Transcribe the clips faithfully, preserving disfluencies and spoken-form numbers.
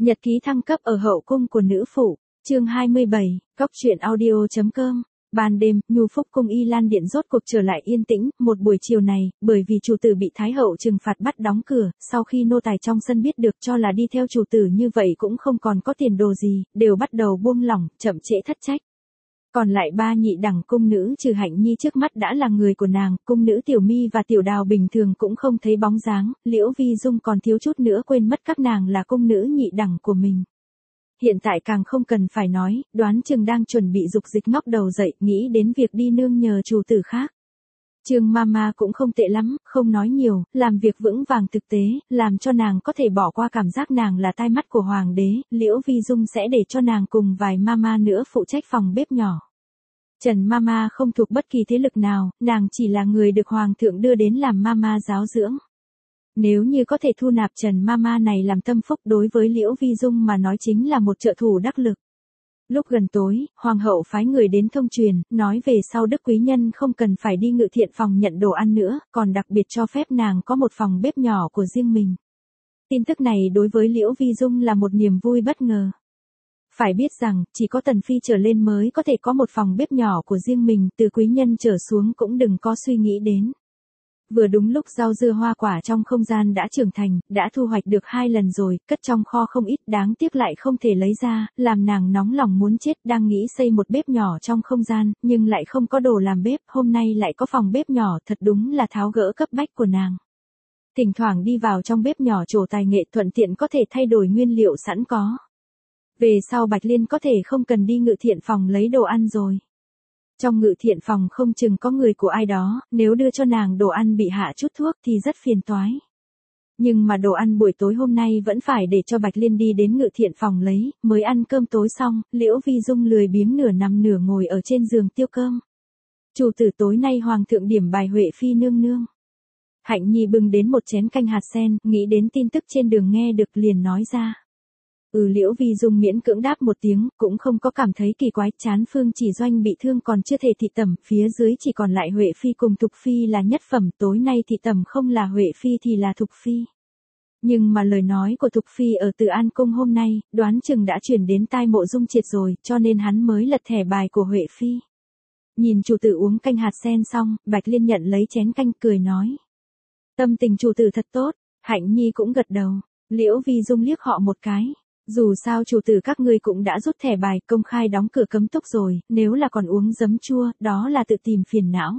Nhật ký thăng cấp ở hậu cung của nữ phụ, chương hai mươi bảy, Cóc truyện audio.com. Ban đêm, Nhu Phúc cung Y Lan Điện rốt cuộc trở lại yên tĩnh, một buổi chiều này, bởi vì chủ tử bị Thái hậu trừng phạt bắt đóng cửa, sau khi nô tài trong sân biết được cho là đi theo chủ tử như vậy cũng không còn có tiền đồ gì, đều bắt đầu buông lỏng, chậm trễ thất trách. Còn lại ba nhị đẳng cung nữ trừ Hạnh Nhi trước mắt đã là người của nàng, cung nữ Tiểu Mi và Tiểu Đào bình thường cũng không thấy bóng dáng, Liễu Vi Dung còn thiếu chút nữa quên mất các nàng là cung nữ nhị đẳng của mình. Hiện tại càng không cần phải nói, đoán chừng đang chuẩn bị dục dịch ngóc đầu dậy, nghĩ đến việc đi nương nhờ chủ tử khác. Trương Mama cũng không tệ lắm, không nói nhiều, làm việc vững vàng thực tế, làm cho nàng có thể bỏ qua cảm giác nàng là tai mắt của hoàng đế, Liễu Vi Dung sẽ để cho nàng cùng vài mama nữa phụ trách phòng bếp nhỏ. Trần Mama không thuộc bất kỳ thế lực nào, nàng chỉ là người được hoàng thượng đưa đến làm mama giáo dưỡng. Nếu như có thể thu nạp Trần Mama này làm tâm phúc đối với Liễu Vi Dung mà nói chính là một trợ thủ đắc lực. Lúc gần tối, hoàng hậu phái người đến thông truyền, nói về sau đức quý nhân không cần phải đi ngự thiện phòng nhận đồ ăn nữa, còn đặc biệt cho phép nàng có một phòng bếp nhỏ của riêng mình. Tin tức này đối với Liễu Vi Dung là một niềm vui bất ngờ. Phải biết rằng, chỉ có tần phi trở lên mới có thể có một phòng bếp nhỏ của riêng mình, từ quý nhân trở xuống cũng đừng có suy nghĩ đến. Vừa đúng lúc rau dưa hoa quả trong không gian đã trưởng thành, đã thu hoạch được hai lần rồi, cất trong kho không ít, đáng tiếc lại không thể lấy ra, làm nàng nóng lòng muốn chết, đang nghĩ xây một bếp nhỏ trong không gian, nhưng lại không có đồ làm bếp, hôm nay lại có phòng bếp nhỏ, thật đúng là tháo gỡ cấp bách của nàng. Thỉnh thoảng đi vào trong bếp nhỏ trổ tài nghệ thuận tiện có thể thay đổi nguyên liệu sẵn có. Về sau Bạch Liên có thể không cần đi ngự thiện phòng lấy đồ ăn rồi. Trong ngự thiện phòng không chừng có người của ai đó, nếu đưa cho nàng đồ ăn bị hạ chút thuốc thì rất phiền toái. Nhưng mà đồ ăn buổi tối hôm nay vẫn phải để cho Bạch Liên đi đến ngự thiện phòng lấy, mới ăn cơm tối xong, Liễu Vi Dung lười biếng nửa nằm nửa ngồi ở trên giường tiêu cơm. Chủ tử tối nay hoàng thượng điểm bài Huệ Phi nương nương. Hạnh Nhi bưng đến một chén canh hạt sen, nghĩ đến tin tức trên đường nghe được liền nói ra. Ừ Liễu Vi Dung miễn cưỡng đáp một tiếng, cũng không có cảm thấy kỳ quái, chán Phương Chỉ Doanh bị thương còn chưa thể thị tẩm, phía dưới chỉ còn lại Huệ Phi cùng Thục Phi là nhất phẩm, tối nay thị tẩm không là Huệ Phi thì là Thục Phi. Nhưng mà lời nói của Thục Phi ở Từ An Cung hôm nay, đoán chừng đã chuyển đến tai Mộ Dung Triệt rồi, cho nên hắn mới lật thẻ bài của Huệ Phi. Nhìn chủ tử uống canh hạt sen xong, Bạch Liên nhận lấy chén canh cười nói. Tâm tình chủ tử thật tốt, Hạnh Nhi cũng gật đầu, Liễu Vi Dung liếc họ một cái. Dù sao chủ tử các ngươi cũng đã rút thẻ bài công khai đóng cửa cấm túc rồi, nếu là còn uống giấm chua, đó là tự tìm phiền não.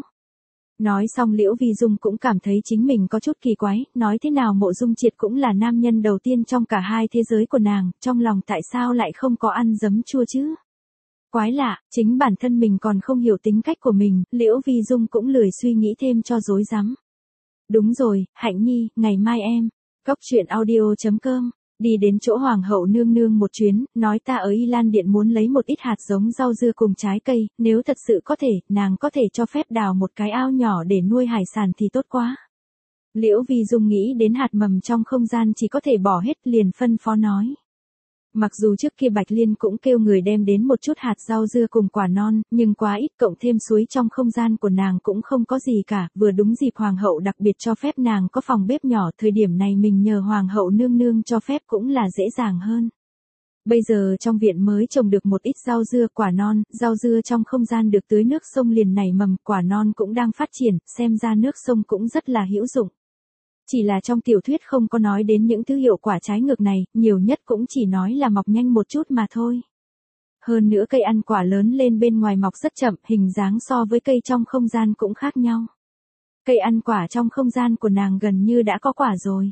Nói xong Liễu Vi Dung cũng cảm thấy chính mình có chút kỳ quái, nói thế nào Mộ Dung Triệt cũng là nam nhân đầu tiên trong cả hai thế giới của nàng, trong lòng tại sao lại không có ăn giấm chua chứ? Quái lạ, chính bản thân mình còn không hiểu tính cách của mình, Liễu Vi Dung cũng lười suy nghĩ thêm cho rối rắm. Đúng rồi, Hạnh Nhi, ngày mai em, Cóc truyện audio.com. Đi đến chỗ hoàng hậu nương nương một chuyến, nói ta ở Y Lan Điện muốn lấy một ít hạt giống rau dưa cùng trái cây, nếu thật sự có thể, nàng có thể cho phép đào một cái ao nhỏ để nuôi hải sản thì tốt quá. Liễu Vi Dung nghĩ đến hạt mầm trong không gian chỉ có thể bỏ hết liền phân phó nói. Mặc dù trước kia Bạch Liên cũng kêu người đem đến một chút hạt rau dưa cùng quả non, nhưng quá ít cộng thêm suối trong không gian của nàng cũng không có gì cả, vừa đúng dịp hoàng hậu đặc biệt cho phép nàng có phòng bếp nhỏ, thời điểm này mình nhờ hoàng hậu nương nương cho phép cũng là dễ dàng hơn. Bây giờ trong viện mới trồng được một ít rau dưa quả non, rau dưa trong không gian được tưới nước sông liền nảy mầm, quả non cũng đang phát triển, xem ra nước sông cũng rất là hữu dụng. Chỉ là trong tiểu thuyết không có nói đến những thứ hiệu quả trái ngược này, nhiều nhất cũng chỉ nói là mọc nhanh một chút mà thôi. Hơn nữa cây ăn quả lớn lên bên ngoài mọc rất chậm, hình dáng so với cây trong không gian cũng khác nhau. Cây ăn quả trong không gian của nàng gần như đã có quả rồi.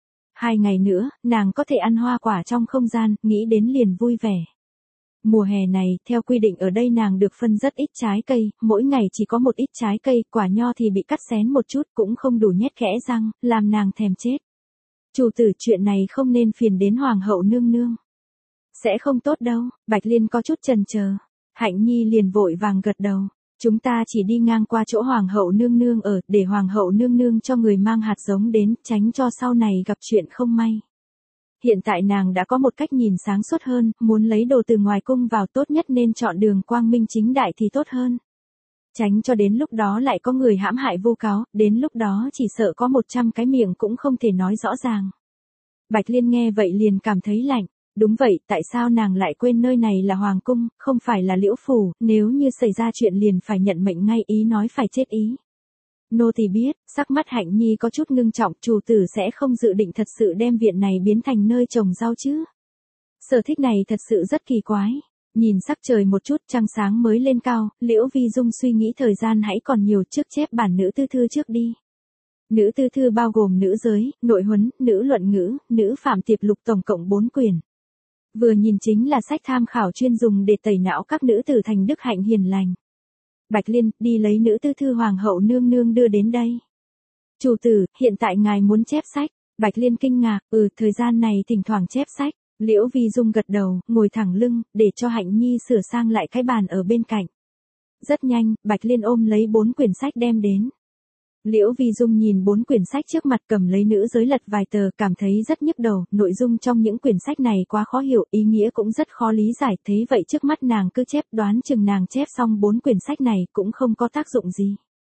Hai ngày nữa, nàng có thể ăn hoa quả trong không gian, nghĩ đến liền vui vẻ. Mùa hè này, theo quy định ở đây nàng được phân rất ít trái cây, mỗi ngày chỉ có một ít trái cây, quả nho thì bị cắt xén một chút cũng không đủ nhét kẽ răng, làm nàng thèm chết. Chủ tử chuyện này không nên phiền đến hoàng hậu nương nương. Sẽ không tốt đâu, Bạch Liên có chút chần chờ. Hạnh Nhi liền vội vàng gật đầu. Chúng ta chỉ đi ngang qua chỗ hoàng hậu nương nương ở, để hoàng hậu nương nương cho người mang hạt giống đến, tránh cho sau này gặp chuyện không may. Hiện tại nàng đã có một cách nhìn sáng suốt hơn, muốn lấy đồ từ ngoài cung vào tốt nhất nên chọn đường quang minh chính đại thì tốt hơn. Tránh cho đến lúc đó lại có người hãm hại vu cáo, đến lúc đó chỉ sợ có một trăm cái miệng cũng không thể nói rõ ràng. Bạch Liên nghe vậy liền cảm thấy lạnh, Đúng vậy, tại sao nàng lại quên nơi này là hoàng cung, không phải là Liễu phủ, nếu như xảy ra chuyện liền phải nhận mệnh ngay, ý nói phải chết ý. Nô tỳ biết, sắc mắt Hạnh Nhi có chút ngưng trọng, chủ tử sẽ không dự định thật sự đem viện này biến thành nơi trồng rau chứ. Sở thích này thật sự rất kỳ quái. Nhìn sắc trời một chút, trăng sáng mới lên cao, Liễu Vi Dung suy nghĩ thời gian hãy còn nhiều, trước chép bản nữ tư thư trước đi. Nữ tư thư bao gồm nữ giới, nội huấn, nữ luận ngữ, nữ phạm tiệp lục tổng cộng bốn quyển. Vừa nhìn chính là sách tham khảo chuyên dùng để tẩy não các nữ tử thành đức hạnh hiền lành. Bạch Liên, đi lấy nữ tư thư hoàng hậu nương nương đưa đến đây. Chủ tử, hiện tại ngài muốn chép sách. Bạch Liên kinh ngạc, ừ, thời gian này thỉnh thoảng chép sách. Liễu Vi Dung gật đầu, ngồi thẳng lưng, để cho Hạnh Nhi sửa sang lại cái bàn ở bên cạnh. Rất nhanh, Bạch Liên ôm lấy bốn quyển sách đem đến. Liễu Vi Dung nhìn bốn quyển sách trước mặt, cầm lấy nữ giới lật vài tờ, cảm thấy rất nhức đầu, nội dung trong những quyển sách này quá khó hiểu, ý nghĩa cũng rất khó lý giải, thế vậy trước mắt nàng cứ chép, đoán chừng nàng chép xong bốn quyển sách này cũng không có tác dụng gì.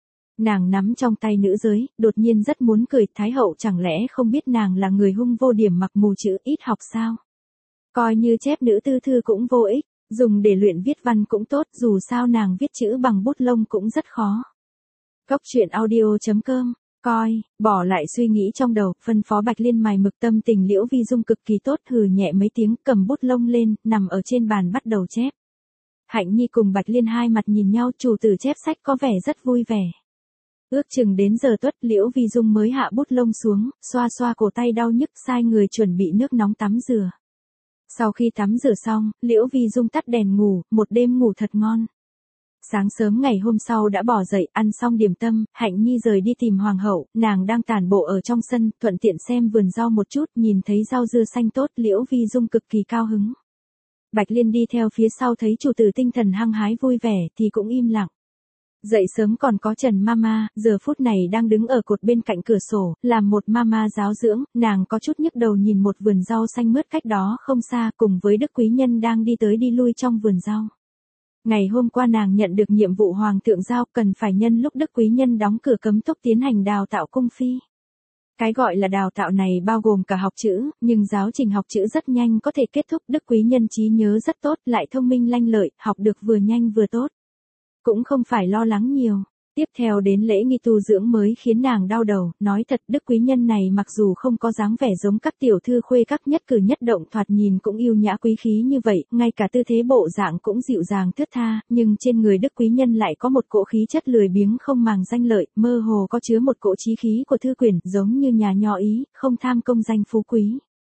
Nàng nắm trong tay nữ giới, đột nhiên rất muốn cười, Thái hậu chẳng lẽ không biết nàng là người hung vô điểm mặc mù chữ ít học sao? Coi như chép nữ tư thư cũng vô ích, dùng để luyện viết văn cũng tốt, dù sao nàng viết chữ bằng bút lông cũng rất khó. Cốc truyện audio chấm com, coi, bỏ lại suy nghĩ trong đầu, phân phó Bạch Liên mài mực, tâm tình Liễu Vi Dung cực kỳ tốt, hừ nhẹ mấy tiếng, cầm bút lông lên, nằm ở trên bàn bắt đầu chép. Hạnh Nhi cùng Bạch Liên hai mặt nhìn nhau, chủ tử chép sách có vẻ rất vui vẻ. Ước chừng đến giờ tuất, Liễu Vi Dung mới hạ bút lông xuống, xoa xoa cổ tay đau nhức, sai người chuẩn bị nước nóng tắm rửa. Sau khi tắm rửa xong, Liễu Vi Dung tắt đèn ngủ, một đêm ngủ thật ngon. Sáng sớm ngày hôm sau đã bỏ dậy, ăn xong điểm tâm, Hạnh Nhi rời đi tìm hoàng hậu, nàng đang tản bộ ở trong sân, thuận tiện xem vườn rau một chút, nhìn thấy rau dưa xanh tốt, Liễu Vi Dung cực kỳ cao hứng. Bạch Liên đi theo phía sau thấy chủ tử tinh thần hăng hái vui vẻ thì cũng im lặng. Dậy sớm còn có Trần Mama, giờ phút này đang đứng ở cột bên cạnh cửa sổ, làm một mama giáo dưỡng, nàng có chút nhức đầu nhìn một vườn rau xanh mướt cách đó không xa, cùng với Đức Quý Nhân đang đi tới đi lui trong vườn rau. Ngày hôm qua nàng nhận được nhiệm vụ hoàng thượng giao, cần phải nhân lúc Đức Quý Nhân đóng cửa cấm túc tiến hành đào tạo cung phi. Cái gọi là đào tạo này bao gồm cả học chữ, nhưng giáo trình học chữ rất nhanh có thể kết thúc, Đức Quý Nhân trí nhớ rất tốt, lại thông minh lanh lợi, học được vừa nhanh vừa tốt. Cũng không phải lo lắng nhiều. Tiếp theo đến lễ nghi tu dưỡng mới khiến nàng đau đầu, nói thật Đức Quý Nhân này mặc dù không có dáng vẻ giống các tiểu thư khuê các nhất cử nhất động thoạt nhìn cũng yêu nhã quý khí như vậy, ngay cả tư thế bộ dạng cũng dịu dàng thướt tha, nhưng trên người Đức Quý Nhân lại có một cỗ khí chất lười biếng không màng danh lợi, mơ hồ có chứa một cỗ chí khí của thư quyển, giống như nhà nho ý, không tham công danh phú quý.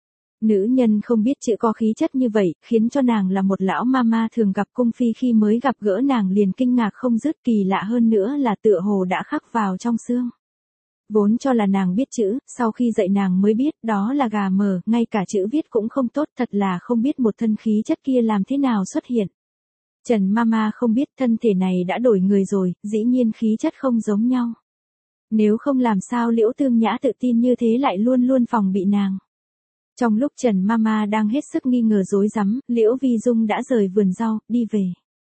Nữ nhân không biết chữ có khí chất như vậy, khiến cho nàng là một lão mama thường gặp cung phi khi mới gặp gỡ nàng liền kinh ngạc không dứt, kỳ lạ hơn nữa là tựa hồ đã khắc vào trong xương. Vốn cho là nàng biết chữ, sau khi dạy nàng mới biết đó là gà mờ, ngay cả chữ viết cũng không tốt, thật là không biết một thân khí chất kia làm thế nào xuất hiện. Trần Mama không biết thân thể này đã đổi người rồi, dĩ nhiên khí chất không giống nhau. Nếu không làm sao Liễu Tương Nhã tự tin như thế lại luôn luôn phòng bị nàng. Trong lúc Trần Mama đang hết sức nghi ngờ rối rắm, Liễu Vi Dung đã rời vườn rau, đi về.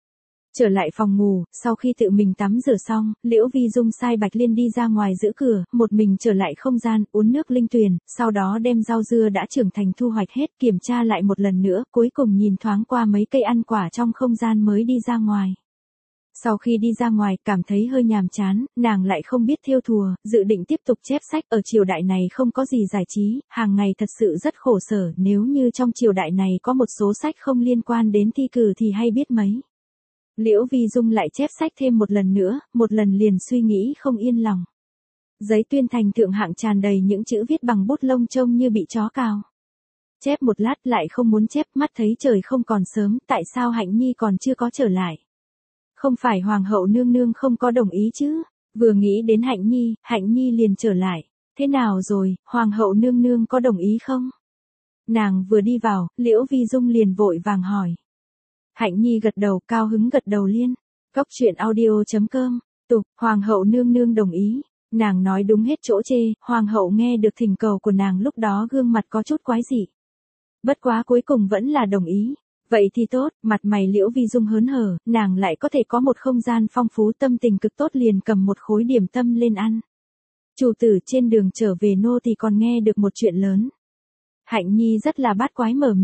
Trở lại phòng ngủ, sau khi tự mình tắm rửa xong, Liễu Vi Dung sai Bạch Liên đi ra ngoài giữ cửa, một mình trở lại không gian, uống nước linh tuyền, sau đó đem rau dưa đã trưởng thành thu hoạch hết, kiểm tra lại một lần nữa, cuối cùng nhìn thoáng qua mấy cây ăn quả trong không gian mới đi ra ngoài. Sau khi đi ra ngoài, cảm thấy hơi nhàm chán, nàng lại không biết thêu thùa, dự định tiếp tục chép sách, ở triều đại này không có gì giải trí, hàng ngày thật sự rất khổ sở, nếu như trong triều đại này có một số sách không liên quan đến thi cử thì hay biết mấy. Liễu Vi Dung lại chép sách thêm một lần nữa, một lần liền suy nghĩ không yên lòng. Giấy tuyên thành thượng hạng tràn đầy những chữ viết bằng bút lông trông như bị chó cào. Chép một lát lại không muốn chép, mắt thấy trời không còn sớm, tại sao Hạnh Nhi còn chưa có trở lại? Không phải hoàng hậu nương nương không có đồng ý chứ? Vừa nghĩ đến Hạnh Nhi, Hạnh Nhi liền trở lại. Thế nào rồi, hoàng hậu nương nương có đồng ý không? Nàng vừa đi vào, Liễu Vi Dung liền vội vàng hỏi. Hạnh Nhi gật đầu, cao hứng gật đầu liên. Cốc truyện audio chấm com, tục, hoàng hậu nương nương đồng ý. Nàng nói đúng hết chỗ chê, hoàng hậu nghe được thỉnh cầu của nàng lúc đó gương mặt có chút quái dị. Bất quá cuối cùng vẫn là đồng ý. Vậy thì tốt, mặt mày Liễu Vi Dung hớn hở, nàng lại có thể có một không gian phong phú, tâm tình cực tốt, liền cầm một khối điểm tâm lên ăn. Chủ tử, trên đường trở về nô thì còn nghe được một chuyện lớn. Hạnh Nhi rất là bát quái mở miệng.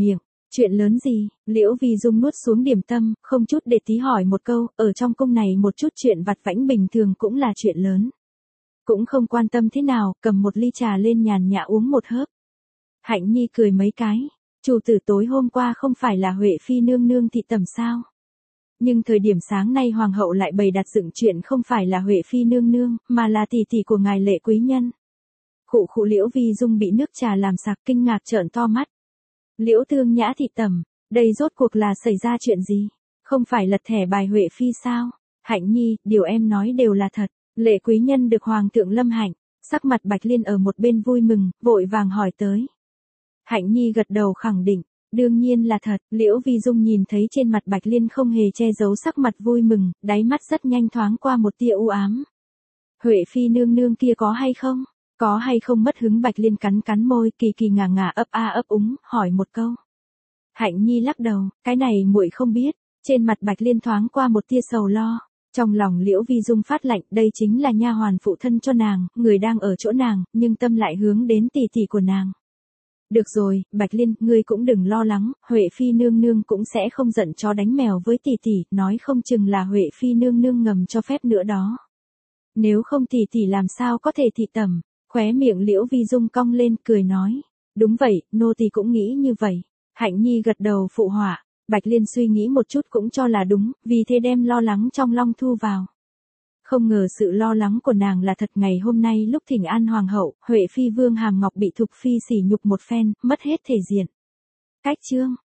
Chuyện lớn gì? Liễu Vi Dung nuốt xuống điểm tâm, không chút để tí hỏi một câu, ở trong cung này một chút chuyện vặt vãnh bình thường cũng là chuyện lớn. Cũng không quan tâm thế nào, cầm một ly trà lên nhàn nhã uống một hớp. Hạnh Nhi cười mấy cái, chủ tử tối hôm qua không phải là Huệ Phi nương nương thị tẩm sao? Nhưng thời điểm sáng nay hoàng hậu lại bày đặt dựng chuyện không phải là Huệ Phi nương nương, mà là tỷ tỷ của ngài Lệ quý nhân. Khụ khụ Liễu Vi Dung bị nước trà làm sặc kinh ngạc trợn to mắt. Liễu Tương Nhã thị tẩm, đây rốt cuộc là xảy ra chuyện gì? Không phải lật thẻ bài Huệ Phi sao? Hạnh Nhi, điều em nói đều là thật. Lệ quý nhân được hoàng thượng lâm hạnh, sắc mặt Bạch Liên ở một bên vui mừng, vội vàng hỏi tới. Hạnh Nhi gật đầu khẳng định, đương nhiên là thật. Liễu Vi Dung nhìn thấy trên mặt Bạch Liên không hề che giấu sắc mặt vui mừng, đáy mắt rất nhanh thoáng qua một tia u ám. Huệ Phi nương nương kia có hay không? Có hay không mất hứng? Bạch Liên cắn cắn môi, kỳ kỳ ngà ngà ấp a ấp úng, hỏi một câu. Hạnh Nhi lắc đầu, cái này muội không biết. Trên mặt Bạch Liên thoáng qua một tia sầu lo. Trong lòng Liễu Vi Dung phát lạnh, đây chính là nha hoàn phụ thân cho nàng, người đang ở chỗ nàng, nhưng tâm lại hướng đến tỷ tỷ của nàng. Được rồi, Bạch Liên, ngươi cũng đừng lo lắng, Huệ Phi nương nương cũng sẽ không giận chó đánh mèo với tỷ tỷ, nói không chừng là Huệ Phi nương nương ngầm cho phép nữa đó. Nếu không tỷ tỷ làm sao có thể thị tẩm? Khóe miệng Liễu Vi Dung cong lên, cười nói. Đúng vậy, nô tỳ cũng nghĩ như vậy. Hạnh Nhi gật đầu phụ họa. Bạch Liên suy nghĩ một chút cũng cho là đúng, vì thế đem lo lắng trong lòng thu vào. Không ngờ sự lo lắng của nàng là thật. Ngày hôm nay lúc thỉnh an hoàng hậu, Huệ Phi Vương Hàm Ngọc bị Thục Phi sỉ nhục một phen, mất hết thể diện. Cách chương.